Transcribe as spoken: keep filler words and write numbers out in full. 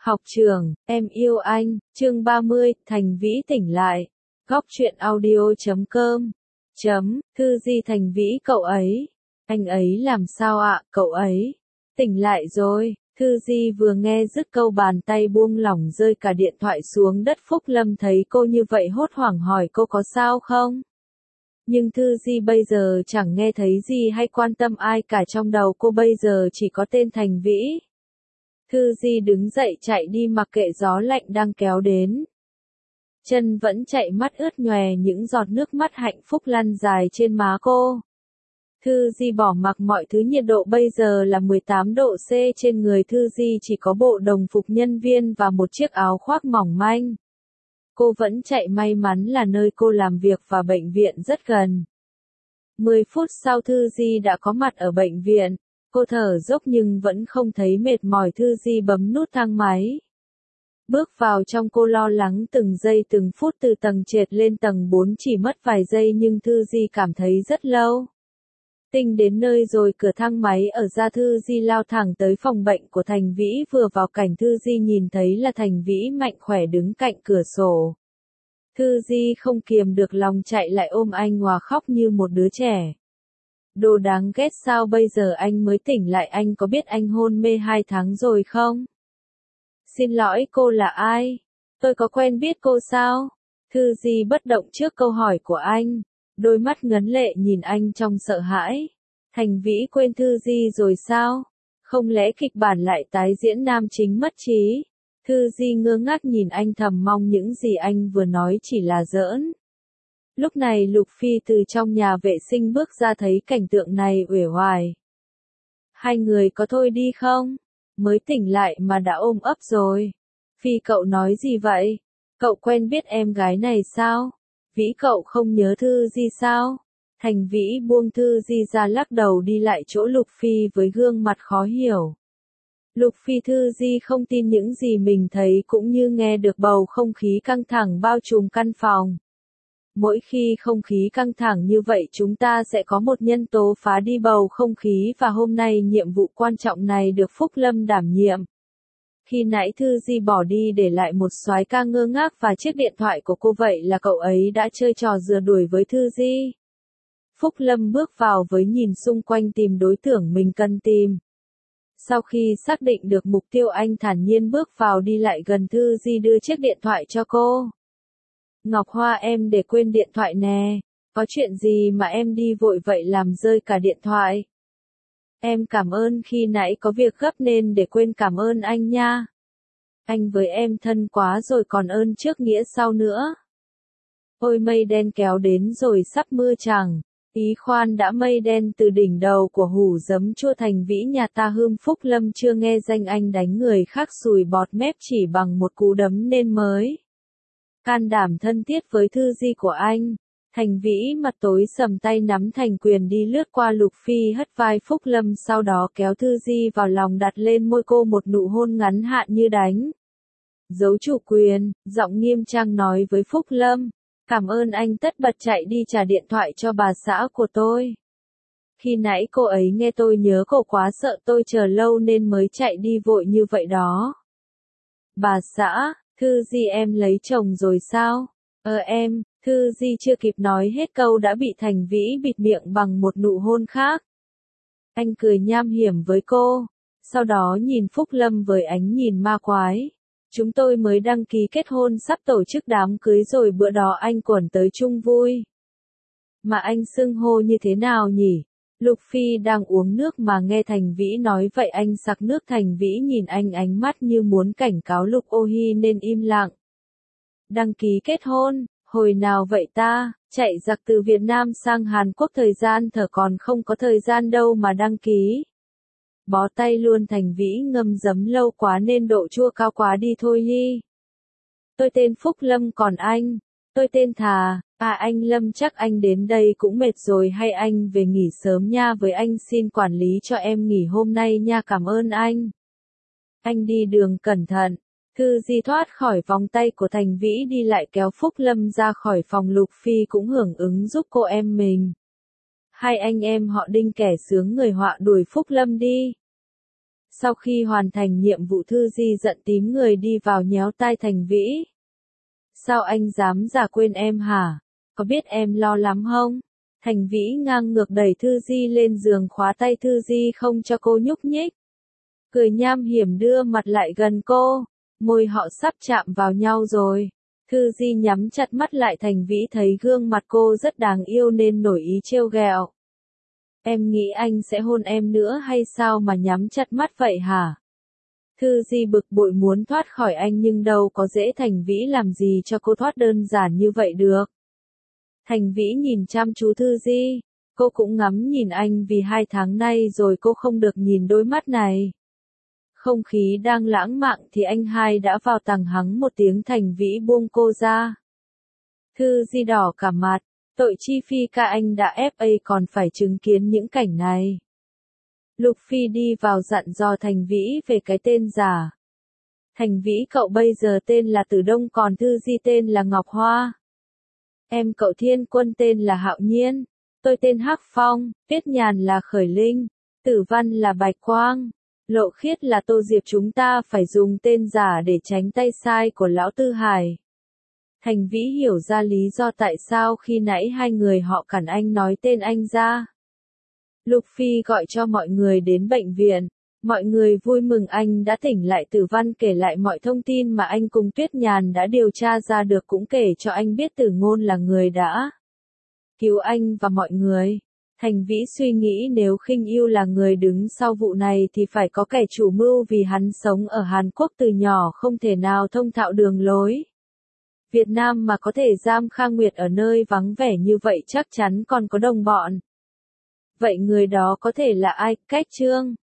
Học trường, em yêu anh, chương ba mươi, Thành Vĩ tỉnh lại. Góc truyện audio chấm com. Chấm, thư di Thành Vĩ cậu ấy. Anh ấy làm sao ạ, cậu ấy? Tỉnh lại rồi. Thư di vừa nghe dứt câu bàn tay buông lỏng rơi cả điện thoại xuống đất. Phúc Lâm thấy cô như vậy hốt hoảng hỏi cô có sao không? Nhưng Thư di bây giờ chẳng nghe thấy gì hay quan tâm ai cả, trong đầu cô bây giờ chỉ có tên Thành Vĩ. Thư di đứng dậy chạy đi mặc kệ gió lạnh đang kéo đến. Chân vẫn chạy, mắt ướt nhòe, những giọt nước mắt hạnh phúc lăn dài trên má cô. Thư di bỏ mặc mọi thứ, nhiệt độ bây giờ là mười tám độ C, trên người Thư di chỉ có bộ đồng phục nhân viên và một chiếc áo khoác mỏng manh. Cô vẫn chạy, may mắn là nơi cô làm việc và bệnh viện rất gần. mười phút sau Thư di đã có mặt ở bệnh viện. Cô thở dốc nhưng vẫn không thấy mệt mỏi. Thư di bấm nút thang máy. Bước vào trong, cô lo lắng từng giây từng phút, từ tầng trệt lên tầng bốn chỉ mất vài giây nhưng Thư di cảm thấy rất lâu. Tinh đến nơi rồi, cửa thang máy ở ra, Thư di lao thẳng tới phòng bệnh của Thành Vĩ. Vừa vào cảnh Thư di nhìn thấy là Thành Vĩ mạnh khỏe đứng cạnh cửa sổ. Thư di không kiềm được lòng chạy lại ôm anh hòa khóc như một đứa trẻ. Đồ đáng ghét, sao bây giờ anh mới tỉnh lại, anh có biết anh hôn mê hai tháng rồi không? Xin lỗi, cô là ai? Tôi có quen biết cô sao? Thư di bất động trước câu hỏi của anh. Đôi mắt ngấn lệ nhìn anh trong sợ hãi. Thành Vĩ quên Thư di rồi sao? Không lẽ kịch bản lại tái diễn, nam chính mất trí? Thư di ngơ ngác nhìn anh, thầm mong những gì anh vừa nói chỉ là giỡn. Lúc này Lục Phi từ trong nhà vệ sinh bước ra, thấy cảnh tượng này uể oải. Hai người có thôi đi không? Mới tỉnh lại mà đã ôm ấp rồi. Phi, cậu nói gì vậy? Cậu quen biết em gái này sao? Vĩ, cậu không nhớ Thư di sao? Thành Vĩ buông Thư di ra, lắc đầu đi lại chỗ Lục Phi với gương mặt khó hiểu. Lục Phi, Thư di không tin những gì mình thấy, cũng như nghe được bầu không khí căng thẳng bao trùm căn phòng. Mỗi khi không khí căng thẳng như vậy, chúng ta sẽ có một nhân tố phá đi bầu không khí, và hôm nay nhiệm vụ quan trọng này được Phúc Lâm đảm nhiệm. Khi nãy Thư di bỏ đi để lại một soái ca ngơ ngác và chiếc điện thoại của cô, vậy là cậu ấy đã chơi trò rượt đuổi với Thư di. Phúc Lâm bước vào với nhìn xung quanh tìm đối tượng mình cần tìm. Sau khi xác định được mục tiêu, anh thản nhiên bước vào, đi lại gần Thư di, đưa chiếc điện thoại cho cô. Ngọc Hoa, em để quên điện thoại nè. Có chuyện gì mà em đi vội vậy, làm rơi cả điện thoại? Em cảm ơn, khi nãy có việc gấp nên để quên, cảm ơn anh nha. Anh với em thân quá rồi, còn ơn trước nghĩa sau nữa. Ôi, mây đen kéo đến rồi, sắp mưa chẳng. Ý khoan đã, mây đen từ đỉnh đầu của hủ giấm chua Thành Vĩ nhà ta hươm. Phúc Lâm chưa nghe danh anh đánh người khác sùi bọt mép chỉ bằng một cú đấm nên mới can đảm thân thiết với Thư di của anh. Thành Vĩ mặt tối sầm, tay nắm thành quyền đi lướt qua Lục Phi, hất vai Phúc Lâm, sau đó kéo Thư di vào lòng, đặt lên môi cô một nụ hôn ngắn hạn như đánh dấu chủ quyền, giọng nghiêm trang nói với Phúc Lâm. Cảm ơn anh, tất bật chạy đi trả điện thoại cho bà xã của tôi. Khi nãy cô ấy nghe tôi nhớ cô quá, sợ tôi chờ lâu nên mới chạy đi vội như vậy đó. Bà xã? Thư di, em lấy chồng rồi sao? Ờ em, Thư di chưa kịp nói hết câu đã bị Thành Vĩ bịt miệng bằng một nụ hôn khác. Anh cười nham hiểm với cô, sau đó nhìn Phúc Lâm với ánh nhìn ma quái. Chúng tôi mới đăng ký kết hôn, sắp tổ chức đám cưới rồi, bữa đó anh quẩn tới chung vui. Mà anh xưng hô như thế nào nhỉ? Lục Phi đang uống nước mà nghe Thành Vĩ nói vậy anh sặc nước. Thành Vĩ nhìn anh ánh mắt như muốn cảnh cáo Lục Ô Hi nên im lặng. Đăng ký kết hôn, hồi nào vậy ta? Chạy giặc từ Việt Nam sang Hàn Quốc thời gian thở còn không có thời gian đâu mà đăng ký. Bó tay luôn. Thành Vĩ ngâm giấm lâu quá nên độ chua cao quá đi thôi Hi. Tôi tên Phúc Lâm, còn anh? Tôi tên Thà. À anh Lâm, chắc anh đến đây cũng mệt rồi, hay anh về nghỉ sớm nha. Với anh xin quản lý cho em nghỉ hôm nay nha, cảm ơn anh. Anh đi đường cẩn thận. Thư di thoát khỏi vòng tay của Thành Vĩ, đi lại kéo Phúc Lâm ra khỏi phòng. Lục Phi cũng hưởng ứng giúp cô em mình. Hai anh em họ Đinh kẻ sướng người họa đuổi Phúc Lâm đi. Sau khi hoàn thành nhiệm vụ Thư Di giận tím người đi vào nhéo tai Thành Vĩ. Sao anh dám giả quên em hả? Có biết em lo lắm không? Thành Vĩ ngang ngược đẩy Thư Di lên giường khóa tay Thư Di không cho cô nhúc nhích. Cười nham hiểm đưa mặt lại gần cô, môi họ sắp chạm vào nhau rồi. Thư Di nhắm chặt mắt lại, Thành Vĩ thấy gương mặt cô rất đáng yêu nên nổi ý trêu ghẹo. Em nghĩ anh sẽ hôn em nữa hay sao mà nhắm chặt mắt vậy hả? Thư Di bực bội muốn thoát khỏi anh nhưng đâu có dễ, Thành Vĩ làm gì cho cô thoát đơn giản như vậy được. Thành Vĩ nhìn chăm chú Thư Di, cô cũng ngắm nhìn anh vì hai tháng nay rồi cô không được nhìn đôi mắt này. Không khí đang lãng mạn thì anh hai đã vào tàng hắng một tiếng, Thành Vĩ buông cô ra. Thư Di đỏ cả mặt, tội chi Phi ca anh đã ép a còn phải chứng kiến những cảnh này. Lục Phi đi vào dặn dò Thành Vĩ về cái tên giả. Thành Vĩ cậu bây giờ tên là Tử Đông còn Thư Di tên là Ngọc Hoa. Em cậu Thiên Quân tên là Hạo Nhiên. Tôi tên Hắc Phong, Tuyết Nhàn là Khởi Linh, Tử Văn là Bạch Quang, Lộ Khiết là Tô Diệp, chúng ta phải dùng tên giả để tránh tay sai của Lão Tư Hải. Thành Vĩ hiểu ra lý do tại sao khi nãy hai người họ cản anh nói tên anh ra. Lục Phi gọi cho mọi người đến bệnh viện. Mọi người vui mừng anh đã tỉnh lại. Tử Văn kể lại mọi thông tin mà anh cùng Tuyết Nhàn đã điều tra ra được, cũng kể cho anh biết Tử Ngôn là người đã cứu anh và mọi người. Thành Vĩ suy nghĩ nếu Khinh Yêu là người đứng sau vụ này thì phải có kẻ chủ mưu, vì hắn sống ở Hàn Quốc từ nhỏ không thể nào thông thạo đường lối Việt Nam mà có thể giam Kha Nguyệt ở nơi vắng vẻ như vậy, chắc chắn còn có đồng bọn. Vậy người đó có thể là ai? Cách Trương